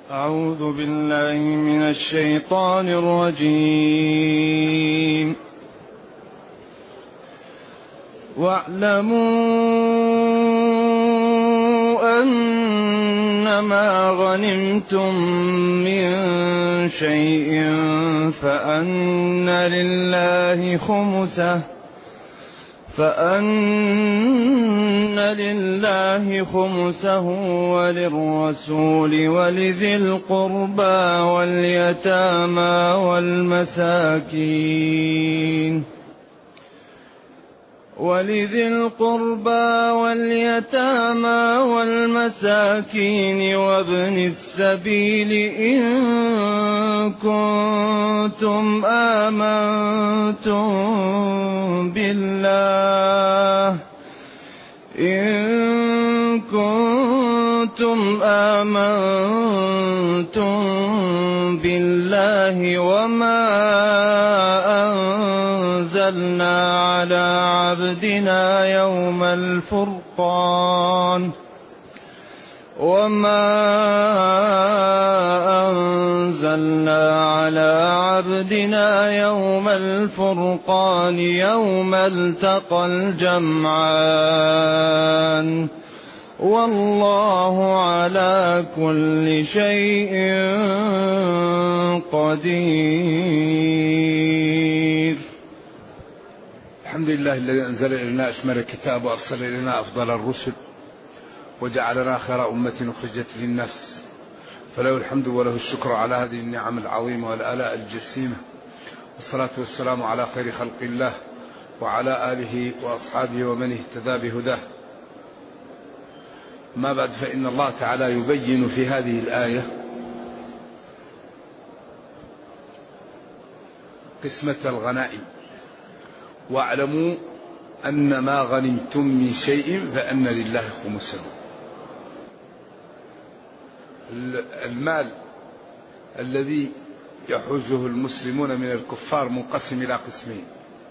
أعوذ بالله من الشيطان الرجيم. واعلموا أنما غنمتم من شيء فأن لله خمسه وللرسول ولذي القربى واليتامى والمساكين وابن السبيل إن كنتم آمنتم بالله وما أنزلنا على عبدنا يوم الفرقان يوم التقى الجمعان والله على كل شيء قدير. الحمد لله الذي أنزل إلينا أشمل الكتاب وأرسل إلينا أفضل الرسل وجعلنا خير أمة أخرجت للناس، فله الحمد وله الشكر على هذه النعم العظيمة والآلاء الجسيمة، والصلاة والسلام على خير خلق الله وعلى آله وأصحابه ومن اهتدى بهداه. ما بعد، فإن الله تعالى يبين في هذه الآية قسمة الغنائم. واعلموا أن ما غنمتم من شيء فأن لله خمسه. المال الذي يحوزه المسلمون من الكفار منقسم إلى قسمين: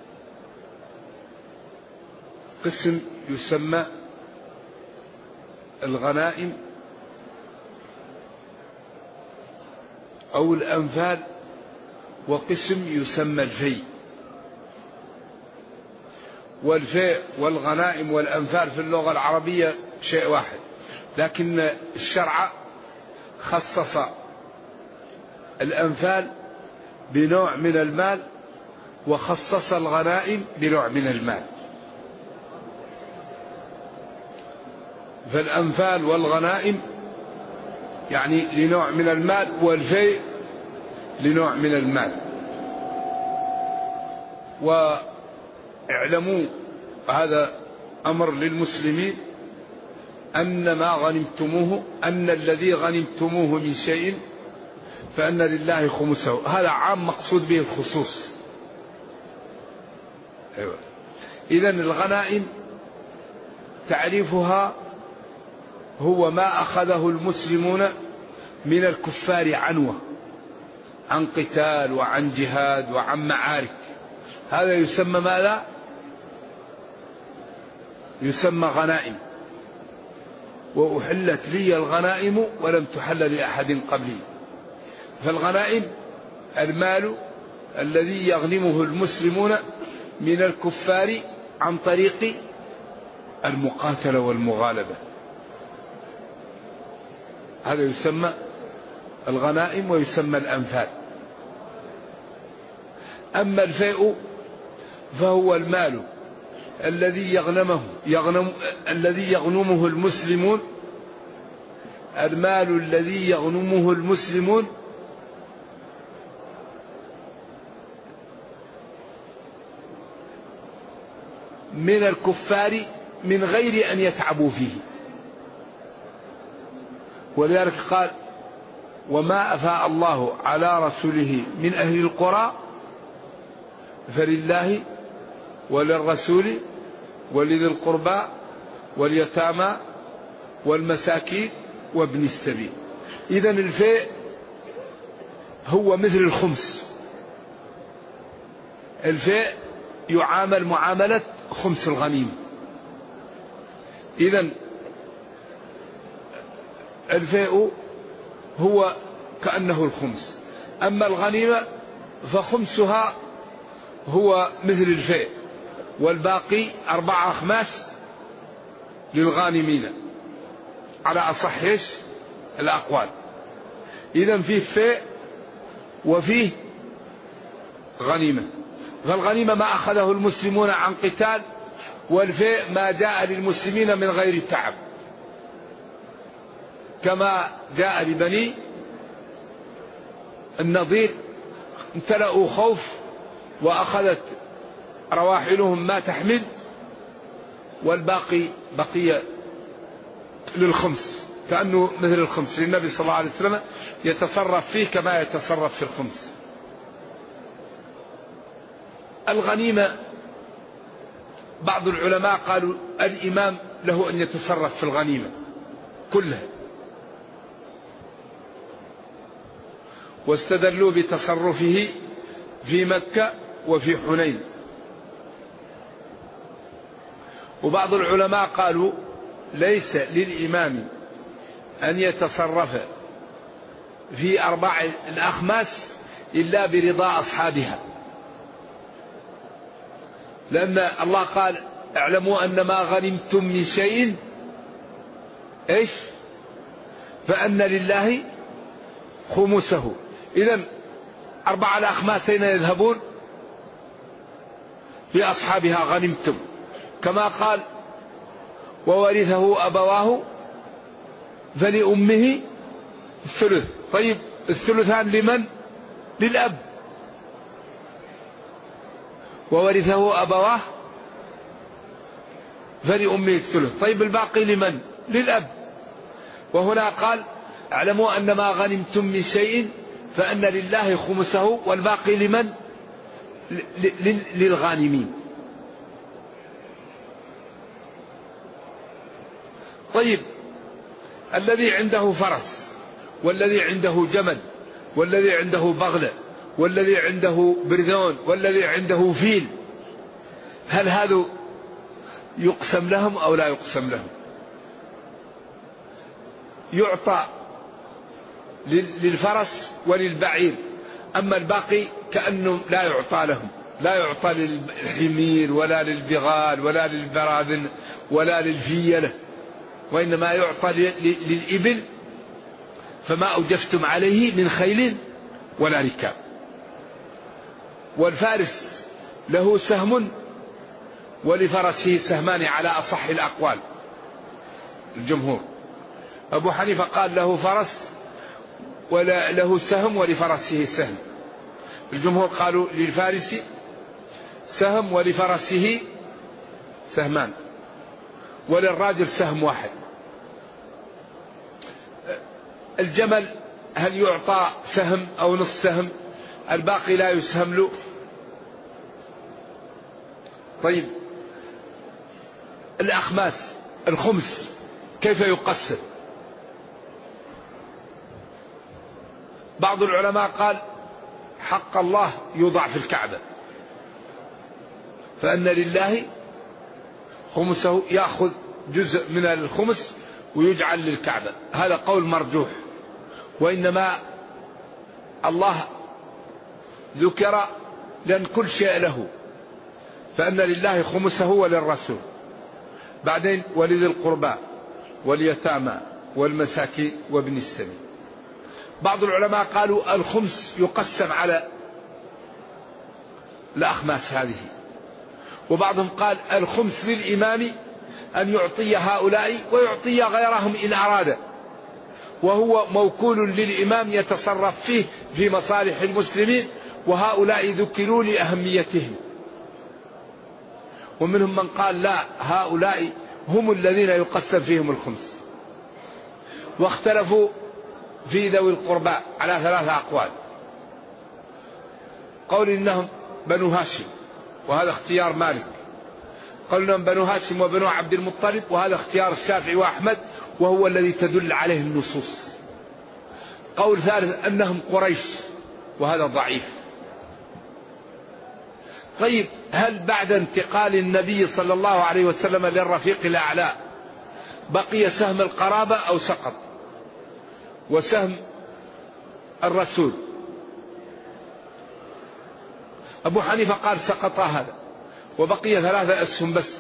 قسم يسمى الغنائم أو الأنفال، وقسم يسمى الفيء. والفيء والغنائم والأنفال في اللغة العربية شيء واحد، لكن الشرع خصص الأنفال بنوع من المال وخصص الغنائم بنوع من المال. فالأنفال والغنائم يعني لنوع من المال، والفيء لنوع من المال. واعلموا، هذا أمر للمسلمين، أن ما غنمتموه، أن الذي غنمتموه من شيء فأن لله خمسه. هذا عام مقصود به الخصوص. إذن الغنائم تعريفها هو ما أخذه المسلمون من الكفار عنوة، عن قتال وعن جهاد وعن معارك. هذا يسمى ماذا؟ يسمى غنائم. وأحلت لي الغنائم ولم تحل لأحد قبلي. فالغنائم المال الذي يغنمه المسلمون من الكفار عن طريق المقاتلة والمغالبة، هذا يسمى الغنائم ويسمى الأنفال. أما الفيء فهو المال الذي يغنمه المسلمون، المال الذي يغنمه المسلمون من الكفار من غير أن يتعبوا فيه. ولذلك قال: وما أفاء الله على رسوله من أهل القرى فلله وللرسول ولذي القربى واليتامى والمساكين وابن السبيل. إذن الفيء هو مثل الخمس. الفيء يعامل معاملة خمس الغنيمة. إذن الفيء هو كأنه الخمس. أما الغنيمة فخمسها هو مثل الفيء، والباقي 4 أخماس للغانمين على أصح الأقوال. إذن فيه فيء وفيه غنيمة. فالغنيمة ما أخذه المسلمون عن قتال، والفيء ما جاء للمسلمين من غير تعب، كما جاء لبني النضير امتلأوا خوف وأخذت رواحلهم ما تحمل، والباقي بقي للخمس، كأنه مثل الخمس للنبي صلى الله عليه وسلم يتصرف فيه كما يتصرف في الخمس. الغنيمة بعض العلماء قالوا الإمام له أن يتصرف في الغنيمة كلها، واستدلوا بتصرفه في مكة وفي حنين. وبعض العلماء قالوا ليس للإمام أن يتصرف في 4 الأخماس إلا برضا أصحابها، لأن الله قال اعلموا أن ما غنمتم من شيء فأن لله خمسه. إذن 4 الأخماس أين يذهبون؟ في أصحابها غنمتم، كما قال وورثه أبواه فلأمه الثلث. طيب الثلثان لمن؟ للأب. وورثه أبواه فلأمه الثلث. طيب الباقي لمن؟ للأب. وهنا قال اعلموا أن ما غنمتم من شيء فأن لله خمسه والباقي لمن؟ للغانمين. طيب الذي عنده فرس، والذي عنده جمل، والذي عنده بغلة، والذي عنده برذون، والذي عنده فيل، هل هذا يقسم لهم أو لا يقسم لهم؟ يعطى للفرس وللبعير، أما الباقي كأنه لا يعطى لهم، لا يعطى للحمير ولا للبغال ولا للبراذن ولا للفيلة، وإنما يعطى للإبل، فما أوجفتم عليه من خيل ولا ركاب. والفارس له سهم ولفرسه سهمان على أصح الأقوال الجمهور. أبو حنيفة قال له فرس ولا له سهم ولفرسه سهم. الجمهور قالوا للفارس سهم ولفرسه سهمان، وللراجل سهم واحد. الجمل هل يعطى سهم أو نصف سهم؟ الباقي لا يسهم له. طيب الأخماس الخمس كيف يقسم؟ بعض العلماء قال حق الله يوضع في الكعبة، فأن لله خمسه، يأخذ جزء من الخمس ويجعل للكعبة. هذا قول مرجوح، وإنما الله ذكر لأن كل شيء له، فأن لله خمسه وللرسول، بعدين ولذي القربى واليتامى والمساكين وابن السبيل. بعض العلماء قالوا الخمس يقسم على الأخماس هذه، وبعضهم قال الخمس للإمام أن يعطي هؤلاء ويعطي غيرهم إن أراد، وهو موكول للإمام يتصرف فيه في مصالح المسلمين، وهؤلاء ذكروا لأهميتهم. ومنهم من قال لا، هؤلاء هم الذين يقسم فيهم الخمس. واختلفوا في ذوي القربى على 3 أقوال. قول إنهم بنو هاشم، وهذا اختيار مالك. قول إنهم بنو هاشم وبنو عبد المطلب، وهذا اختيار الشافعي وأحمد، وهو الذي تدل عليه النصوص. قول ثالث أنهم قريش، وهذا ضعيف. طيب هل بعد انتقال النبي صلى الله عليه وسلم للرفيق الأعلى بقي سهم القرابة أو سقط؟ وسهم الرسول. أبو حنيفة قال سقط هذا، وبقي 3 أسهم بس: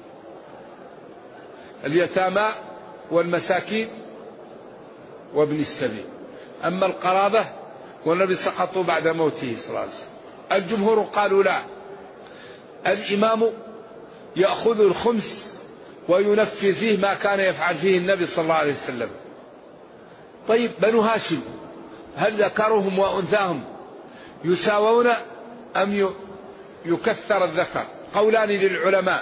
اليتامى والمساكين وابن السبيل. أما القرابة والنبي سقطوا بعد موته صلى الله عليه وسلم. الجمهور قالوا لا، الإمام يأخذ الخمس وينفذ فيه ما كان يفعل فيه النبي صلى الله عليه وسلم. طيب بنو هاشم هل ذكرهم وأنثاهم يساوون أم يكثر الذكر؟ قولان للعلماء.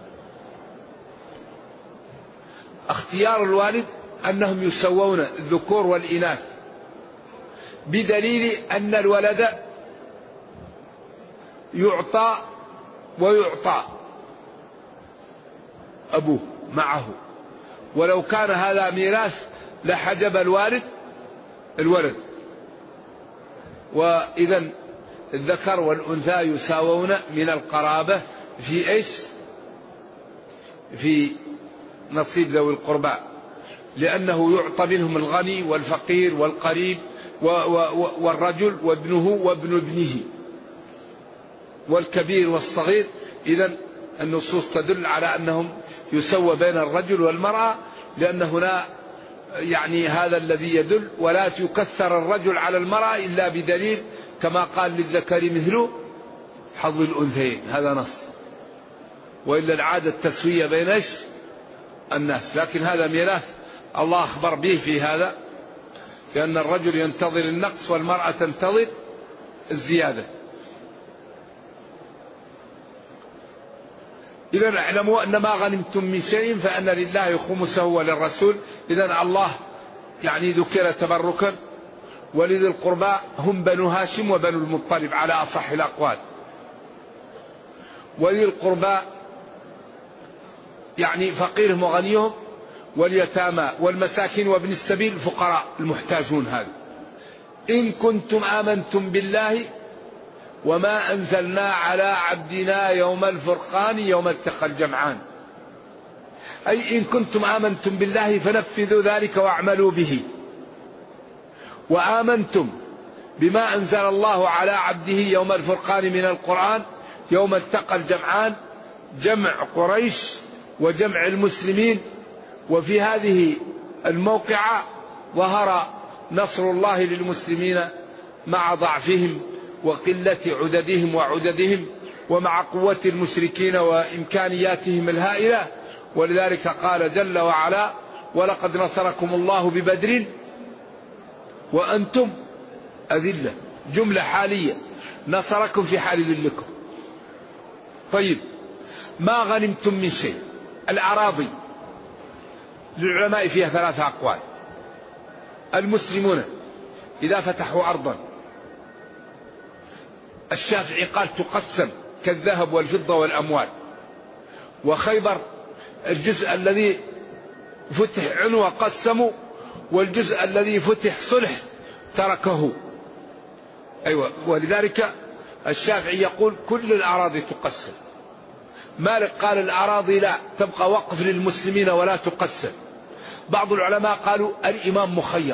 اختيار الوالد أنهم يسوون الذكور والإناث، بدليل أن الولد يعطى ويعطى أبوه معه، ولو كان هذا ميراث لحجب الولد. وإذا الذكر والأنثى يساوون من القرابة في إيش؟ في نصيب ذوي القربى، لأنه يعطى منهم الغني والفقير والقريب والرجل وابنه وابن ابنه والكبير والصغير. إذن النصوص تدل على أنهم يسوى بين الرجل والمرأة، لأن هنا يعني هذا الذي يدل. ولا يكثر الرجل على المرأة إلا بدليل، كما قال للذكر مثل حظ الأنثيين، هذا نص. وإلا العادة التسوية بين الناس، لكن هذا ميراث الله أخبر به في هذا، لأن الرجل ينتظر النقص والمرأة تنتظر الزيادة. إذن اعلموا أن ما غنمتم من شيء فأن لله خمسه وللرسول. إذن الله يعني ذكر تبركا، ولذي القربى هم بنو هاشم وبنو المطلب على أصح الأقوال. وذي القربى يعني فقيرهم وغنيهم، واليتامى والمساكين وابن السبيل الفقراء المحتاجون. هذا إن كنتم آمنتم بالله وما أنزلنا على عبدنا يوم الفرقان يوم التقى الجمعان، أي إن كنتم آمنتم بالله فنفذوا ذلك واعملوا به، وآمنتم بما أنزل الله على عبده يوم الفرقان من القرآن يوم التقى الجمعان، جمع قريش وجمع المسلمين. وفي هذه الموقعة ظهر نصر الله للمسلمين مع ضعفهم وقلة عددهم ومع قوة المشركين وإمكانياتهم الهائلة. ولذلك قال جل وعلا: ولقد نصركم الله ببدر وأنتم أذلة. جملة حالية، نصركم في حال ذلكم. طيب، ما غنمتم من شيء. الأراضي للعلماء فيها 3 أقوال. المسلمون إذا فتحوا أرضا، الشافعي قال تقسم كالذهب والفضة والأموال. وخيبر الجزء الذي فتح عنوة قسموا، والجزء الذي فتح صلح تركه. أيوة، ولذلك الشافعي يقول كل الأراضي تقسم. مالك قال الأراضي لا، تبقى وقف للمسلمين ولا تقسم. بعض العلماء قالوا الإمام مخير،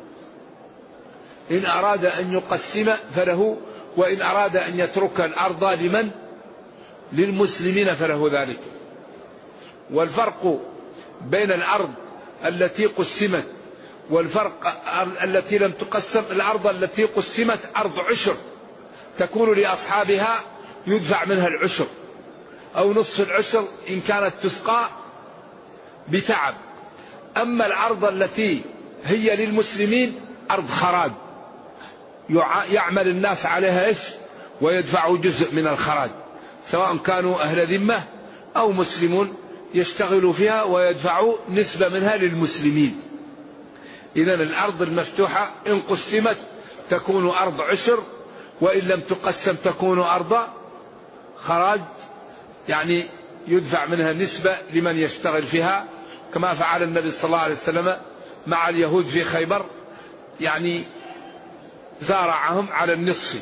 إن أراد أن يقسم فله، وإن أراد أن يترك الأرض لمن؟ للمسلمين فله ذلك. والفرق بين الأرض التي قسمت والفرق التي لم تقسم: الأرض التي قسمت أرض عشر تكون لأصحابها يدفع منها العشر أو نصف العشر إن كانت تسقى بتعب. أما الأرض التي هي للمسلمين أرض خراج، يعمل الناس عليها ويدفعوا جزء من الخراج، سواء كانوا أهل ذمة أو مسلمون يشتغلوا فيها ويدفعوا نسبة منها للمسلمين. إذن الأرض المفتوحة إن قسمت تكون أرض عشر، وإن لم تقسم تكون أرض خراج، يعني يدفع منها نسبة لمن يشتغل فيها، كما فعل النبي صلى الله عليه وسلم مع اليهود في خيبر، يعني زارعهم على النصف.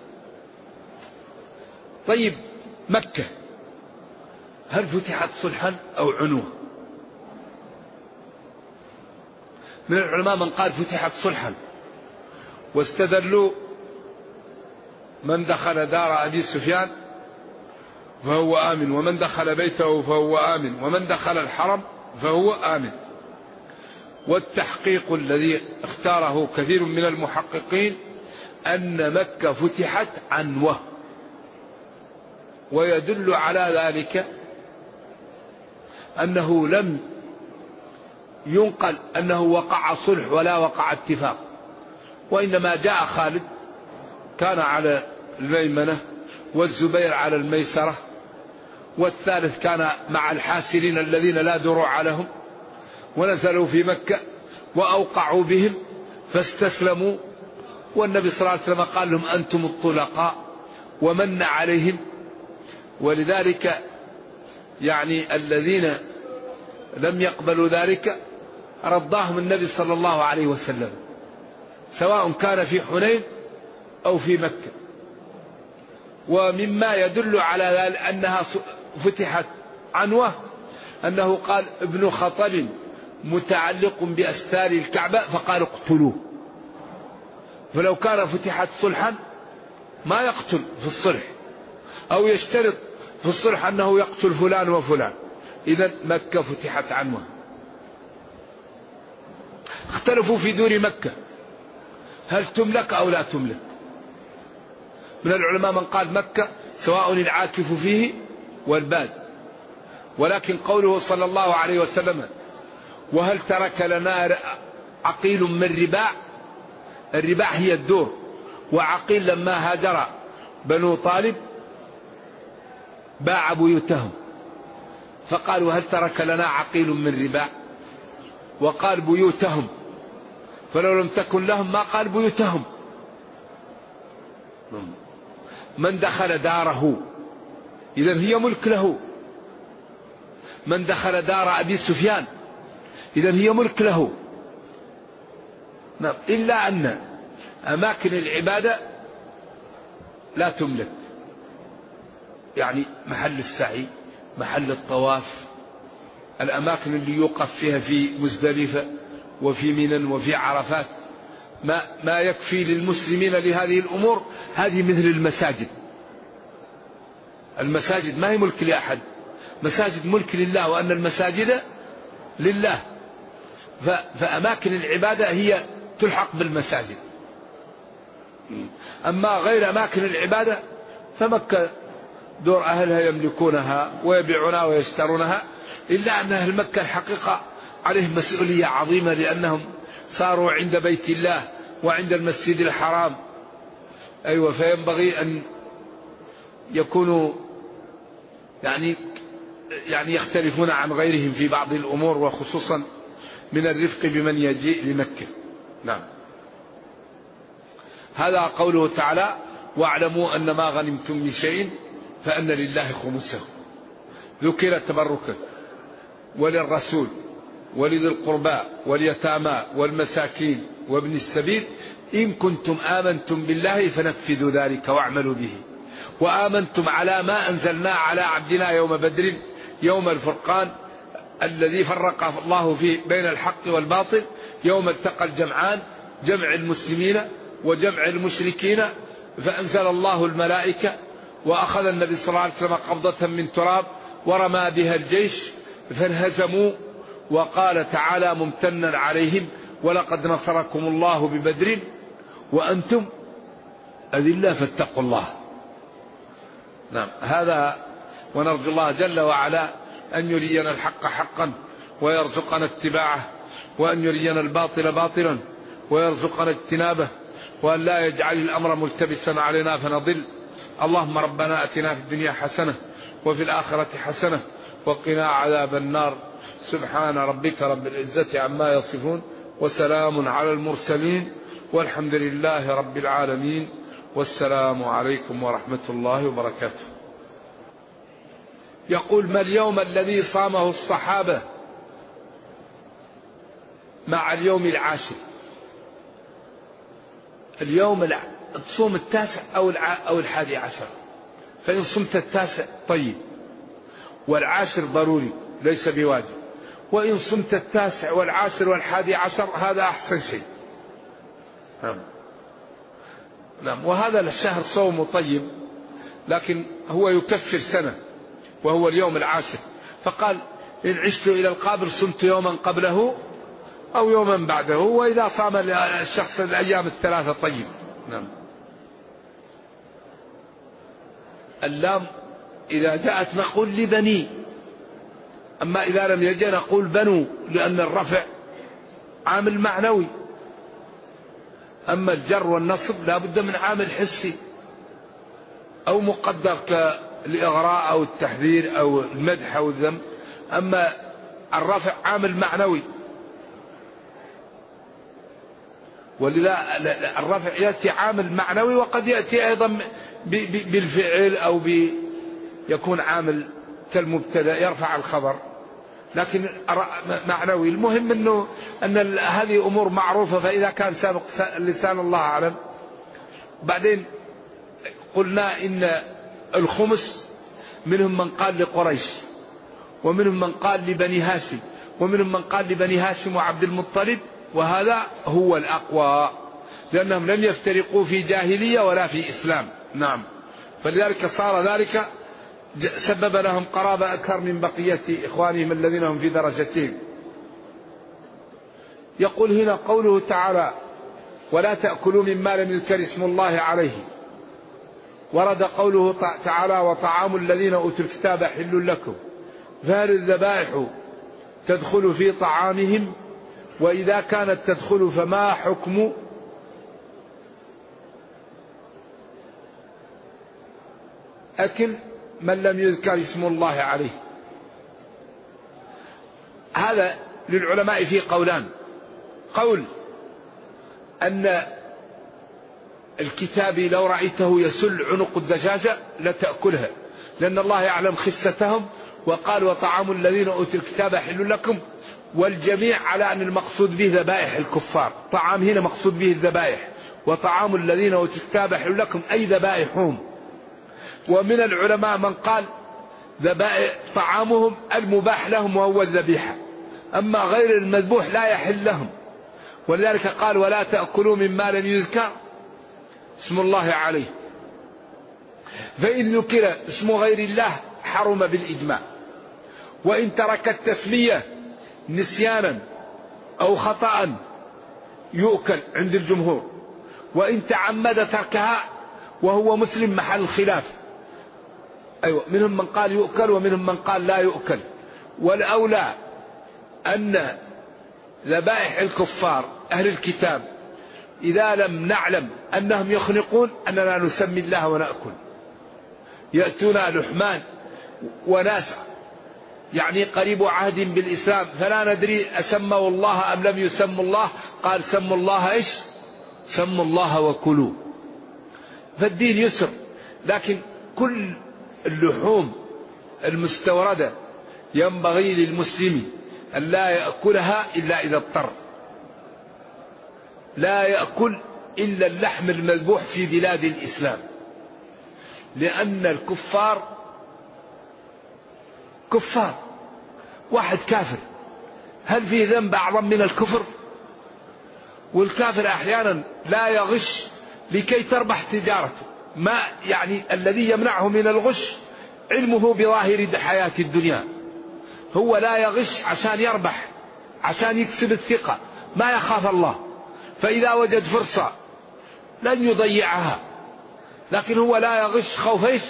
طيب، مكة هل فتحت صلحا أو عنوة؟ من العلماء من قال فتحت صلحا، واستدلوا من دخل دار أبي سفيان فهو آمن، ومن دخل بيته فهو آمن، ومن دخل الحرم فهو آمن. والتحقيق الذي اختاره كثير من المحققين أن مكة فتحت عنوة، ويدل على ذلك أنه لم ينقل أنه وقع صلح ولا وقع اتفاق، وإنما جاء خالد كان على الميمنة والزبير على الميسرة، والثالث كان مع الحاسرين الذين لا دروع لهم، ونزلوا في مكة وأوقعوا بهم فاستسلموا، والنبي صلى الله عليه وسلم قال لهم أنتم الطلقاء ومن عليهم. ولذلك يعني الذين لم يقبلوا ذلك رضاهم النبي صلى الله عليه وسلم، سواء كان في حنين أو في مكة. ومما يدل على ذلك أنها فتحت عنوة أنه قال ابن خطل متعلق بأستار الكعبة فقال اقتلوه. فلو كان فتحت صلحا ما يقتل في الصلح، أو يشترط في الصلح أنه يقتل فلان وفلان. إذن مكة فتحت عنوة. اختلفوا في دور مكة هل تملك أو لا تملك. من العلماء من قال مكة سواء العاكف فيه والباد، ولكن قوله صلى الله عليه وسلم وهل ترك لنا عقيل من رباع، الرباع هي الدور، وعقيل لما هاجر بنو طالب باع بيوتهم فقالوا هل ترك لنا عقيل من رباع، وقال بيوتهم، فلو لم تكن لهم ما قال بيوتهم. من دخل داره إذن هي ملك له، من دخل دار أبي سفيان إذن هي ملك له. إلا أن أماكن العبادة لا تملك، يعني محل السعي، محل الطواف، الأماكن اللي يوقف فيها في مزدلفة وفي منى وفي عرفات، ما يكفي للمسلمين لهذه الأمور. هذه مثل المساجد، المساجد ما هي ملك لأحد، مساجد ملك لله، وأن المساجد لله. فأماكن العبادة هي تلحق بالمساجد. أما غير أماكن العبادة فمكة دور أهلها يملكونها ويبيعونها ويشترونها، إلا أن أهل مكة الحقيقة عليهم مسؤولية عظيمة، لأنهم صاروا عند بيت الله وعند المسجد الحرام. أيوة، فينبغي أن يكونوا يعني يختلفون عن غيرهم في بعض الأمور، وخصوصا من الرفق بمن يجيء لمكة. نعم. هذا قوله تعالى واعلموا أن ما غنمتم من شيء فأن لله خمسه، ذكر تبركا وللرسول ولذي القربى واليتامى والمساكين وابن السبيل إن كنتم آمنتم بالله فنفذوا ذلك واعملوا به، وآمنتم على ما أنزلنا على عبدنا يوم بدر يوم الفرقان الذي فرق الله فيه بين الحق والباطل، يوم التقى الجمعان، جمع المسلمين وجمع المشركين، فأنزل الله الملائكة وأخذ النبي صلى الله عليه وسلم قبضة من تراب ورمى بها الجيش فانهزموا، وقال تعالى ممتنا عليهم ولقد نصركم الله ببدر وأنتم أذلة فاتقوا الله. نعم، هذا. ونرجو الله جل وعلا أن يرينا الحق حقا ويرزقنا اتباعه، وأن يرينا الباطل باطلا ويرزقنا اجتنابه، وأن لا يجعل الأمر ملتبسا علينا فنضل. اللهم ربنا أتنا في الدنيا حسنة وفي الآخرة حسنة وقنا عذاب النار. سبحان ربك رب العزة عما يصفون وسلام على المرسلين والحمد لله رب العالمين، والسلام عليكم ورحمة الله وبركاته. يقول ما اليوم الذي صامه الصحابة مع اليوم العاشر؟ اليوم تصوم 9 أو 11، فإن صمت 9 طيب، والعاشر ضروري ليس بواجب، وإن صمت 9 والعاشر 11 هذا أحسن شيء. نعم. وهذا الشهر صوم طيب، لكن هو يكفر سنة وهو اليوم العاشر، فقال إن عشت إلى القابر صمت يوما قبله أو يوما بعده، وإذا صام الشخص الأيام الثلاثة طيب. نعم. اللام إذا جاءت نقول لبني، أما إذا لم يجي نقول بنو، لأن الرفع عامل معنوي، أما الجر والنصب لا بد من عامل حسي أو مقدر كالإغراء أو التحذير أو المدح أو الذم، أما الرفع عامل معنوي. ولذا الرفع يأتي عامل معنوي، وقد يأتي أيضا بالفعل أو يكون عامل كالمبتدأ يرفع الخبر، لكن معنوي. المهم أن هذه أمور معروفة، فإذا كان سابق لسان الله أعلم. بعدين قلنا إن الخمس منهم من قال لقريش، ومنهم من قال لبني هاشم، ومنهم من قال لبني هاشم وعبد المطلب، وهذا هو الأقوى، لأنهم لم يفترقوا في جاهلية ولا في إسلام. نعم. فلذلك صار ذلك سبب لهم قرابة أكثر من بقية إخوانهم الذين هم في درجتهم. يقول هنا قوله تعالى ولا تأكلوا مما لم يذكر اسم الله عليه. ورد قوله تعالى وطعام الذين أوتوا الكتاب حل لكم، فهل الذبائح تدخل في طعامهم؟ وإذا كانت تدخل فما حكم أكل من لم يذكر اسم الله عليه؟ هذا للعلماء فيه قولان. قول أن الكتاب لو رأيته يسل عنق الدجاجة لتأكلها، لأن الله يعلم خستهم، وقال وطعام الذين أوتوا الكتاب حل لكم، والجميع على أن المقصود به ذبائح الكفار. طعام هنا مقصود به الذبائح، وطعام الذين أوتوا الكتاب حل لكم أي ذبائحهم. ومن العلماء من قال ذبائح طعامهم المباح لهم وهو الذبيحة، أما غير المذبوح لا يحل لهم. ولذلك قال ولا تأكلوا مما لم يذكر اسم الله عليه، فإن ذكر اسم غير الله حرم بالإجماع. وإن ترك التسمية نسيانا أو خطأ يؤكل عند الجمهور، وإن تعمد تركها وهو مسلم محل الخلاف. أيوة، منهم من قال يؤكل ومنهم من قال لا يؤكل. والأولى أن ذبائح الكفار أهل الكتاب إذا لم نعلم أنهم يخنقون أننا نسمي الله ونأكل. يأتونا لحمان وناس يعني قريب عهد بالإسلام، فلا ندري أسموا الله أم لم يسموا الله، قال سموا الله إيش؟ سموا الله وكلوا. فالدين يسر، لكن كل اللحوم المستوردة ينبغي للمسلم أن لا يأكلها إلا إذا اضطر. لا يأكل إلا اللحم المذبوح في بلاد الإسلام، لأن الكفار كفار. واحد كافر هل في ذنب أعظم من الكفر؟ والكافر أحيانا لا يغش لكي تربح تجارته، ما يعني الذي يمنعه من الغش علمه بظاهر حياة الدنيا. هو لا يغش عشان يربح، عشان يكسب الثقة، ما يخاف الله، فإذا وجد فرصة لن يضيعها. لكن هو لا يغش خوف ايش؟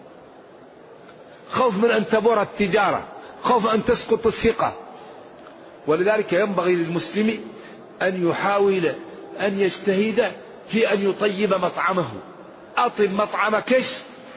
خوف من أن تبور التجارة، خوف أن تسقط الثقة. ولذلك ينبغي للمسلم أن يحاول أن يجتهد في أن يطيب مطعمه. أطب مطعمك ايش؟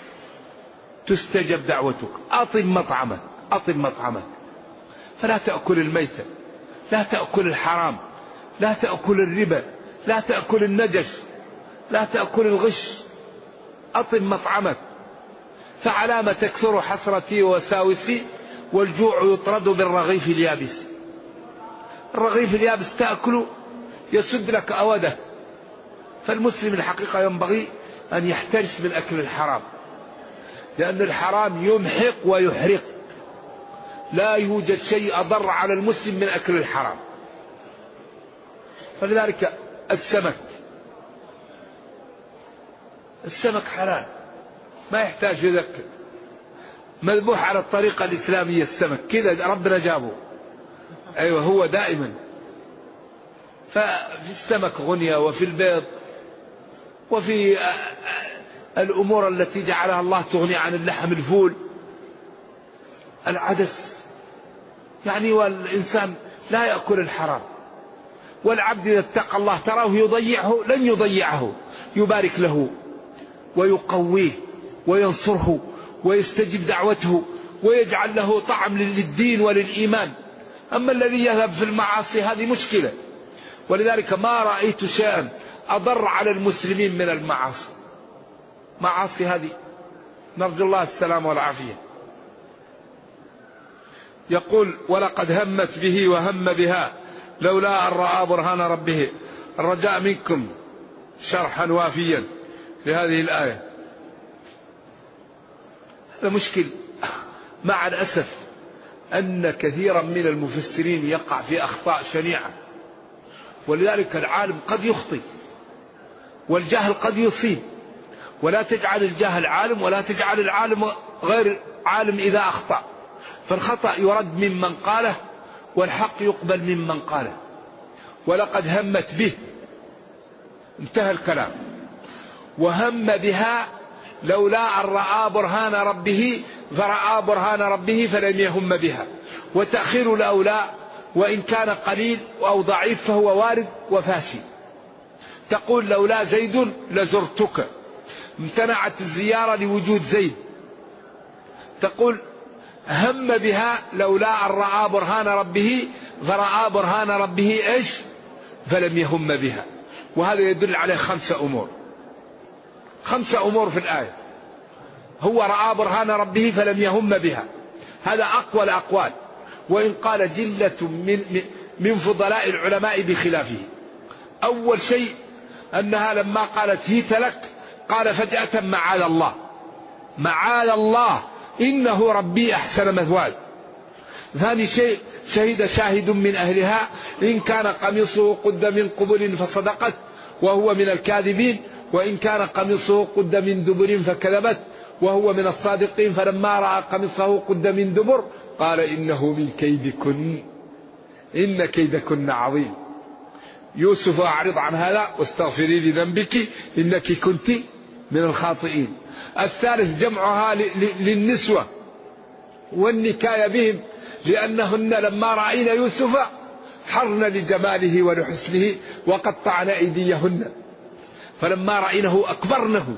تستجب دعوتك. أطب مطعمك، أطب مطعمك. فلا تأكل الميتة، لا تأكل الحرام، لا تأكل الربا، لا تأكل النجس، لا تأكل الغش. أطب مطعمك. فعلام تكثر حسرتي ووساوسي والجوع يطرد بالرغيف اليابس. الرغيف اليابس تأكله يسد لك أوده. فالمسلم الحقيقة ينبغي أن يحترس من أكل الحرام، لأن الحرام يمحق ويحرق. لا يوجد شيء أضر على المسلم من أكل الحرام. فلذلك السمك السمك حلال ما يحتاج يذكر، مذبوح على الطريقة الإسلامية السمك كذا ربنا جابه. أيوة هو دائما. ففي السمك غنية، وفي البيض، وفي الأمور التي جعلها الله تغني عن اللحم، الفول، العدس، يعني والإنسان لا يأكل الحرام. والعبد إذا اتقى الله تراه يضيعه لن يضيعه، يبارك له ويقويه وينصره ويستجيب دعوته ويجعل له طعم للدين وللإيمان. أما الذي يذهب في المعاصي هذه مشكلة. ولذلك ما رأيت شيئا أضر على المسلمين من المعاصي. معاصي هذه نرجو الله السلام والعافية. يقول ولقد همت به وهم بها لولا أن رأى برهان ربه. الرجاء منكم شرحا وافيا لهذه الآية. هذا مشكل مع الأسف أن كثيرا من المفسرين يقع في أخطاء شنيعة. ولذلك العالم قد يخطئ والجاهل قد يصيب. ولا تجعل الجاهل عالم ولا تجعل العالم غير عالم إذا أخطأ. فالخطأ يرد ممن قاله والحق يقبل ممن قاله. ولقد همت به انتهى الكلام. وهم بها لولا أن رأى برهان ربه، فرأى برهان ربه فلم يهم بها. وتأخير الأولى وإن كان قليل أو ضعيف فهو وارد وفاشي. تقول لولا زيد لزرتك، امتنعت الزيارة لوجود زيد. تقول هم بها لولا أن رأى برهان ربه، فرأى برهان ربه إيش؟ فلم يهم بها. وهذا يدل عليه 5 أمور. 5 أمور في الآية. هو رأى برهان ربه فلم يهم بها، هذا أقوى الأقوال، وإن قال جلة من فضلاء العلماء بخلافه. أول شيء أنها لما قالت هيت لك قال فجأة معاذ الله، معاذ الله إنه ربي أحسن مثواي. ثاني شيء شهد شاهد من أهلها إن كان قميصه قد من قبل فصدقت وهو من الكاذبين، وإن كان قميصه قد من دبر فكذبت وهو من الصادقين. فلما رأى قميصه قد من دبر قال إنه من كيدكن إن كيدكن عظيم. يوسف أعرض عن هذا واستغفري لذنبك إنك كنت من الخاطئين. الثالث جمعها للنسوة والنكاية بهم، لأنهن لما رأينا يوسف حرن لجماله ولحسنه وقطعن أيديهن، فلما رأينه أكبرنه.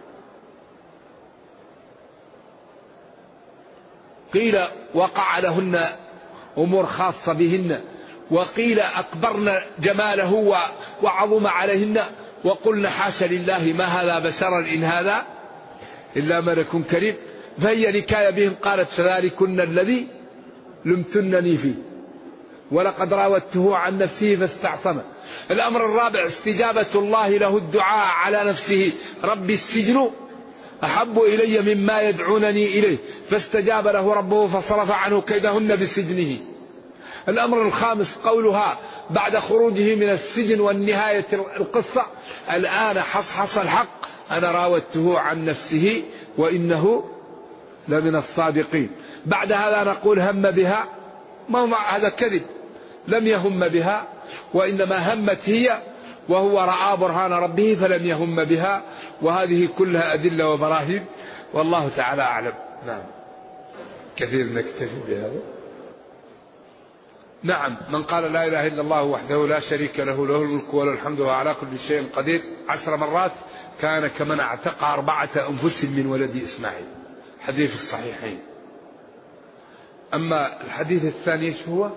قيل وقع لهن أمور خاصة بهن، وقيل أكبرن جماله وعظم عليهن، وقلن حاشا لله ما هذا بشرا إن هذا إلا ملك كريم. فهي نكاية بهم. قالت فذلكن الذي لمتنني فيه ولقد راودته عن نفسه فاستعصم. الأمر الرابع استجابة الله له الدعاء على نفسه، ربي السجن أحب إلي مما يدعونني إليه، فاستجاب له ربه فصرف عنه كيدهن بسجنه. الأمر الخامس قولها بعد خروجه من السجن والنهاية القصة الآن حصحص الحق أنا راودته عن نفسه وإنه لمن الصادقين. بعد هذا نقول هم بها، ما مع هذا كذب، لم يهم بها وإنما همت هي، وهو رأى برهان ربه فلم يهم بها. وهذه كلها أدلة وبراهين والله تعالى أعلم. نعم كثير نكتفي بهذا. نعم من قال لا إله إلا الله وحده لا شريك له له الملك وله الحمد وهو على كل شيء قدير 10 مرات كان كمن اعتق 4 أنفس من ولد إسماعيل، حديث الصحيحين. أما الحديث الثاني هو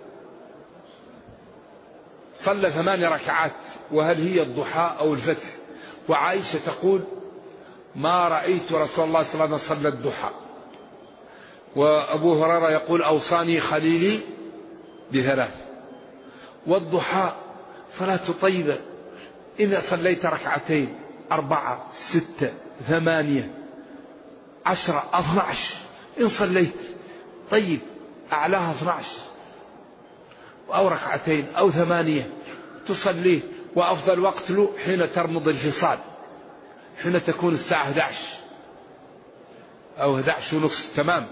صلى 8 ركعات، وهل هي الضحى أو الفتح؟ وعائشة تقول ما رأيت رسول الله صلى الله عليه وسلم صلى الضحى. وأبو هريرة يقول أوصاني خليلي ب3. والضحى صلاة طيبة، إذا صليت 2 4 6 8 10 12 إن صليت طيب أعلاها 12 أو 2 أو 8 تصليه. وأفضل وقت له حين ترمض الفصال، حين تكون الساعة 11 أو 11:30 تمام.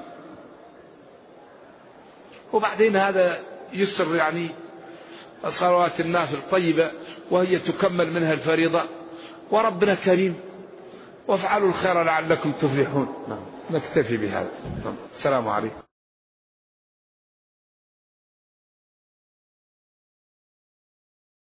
وبعدين هذا يسر يعني صلوات النافل طيبة، وهي تكمل منها الفريضة، وربنا كريم، وافعلوا الخير لعلكم تفلحون. نكتفي بهذا. السلام عليكم.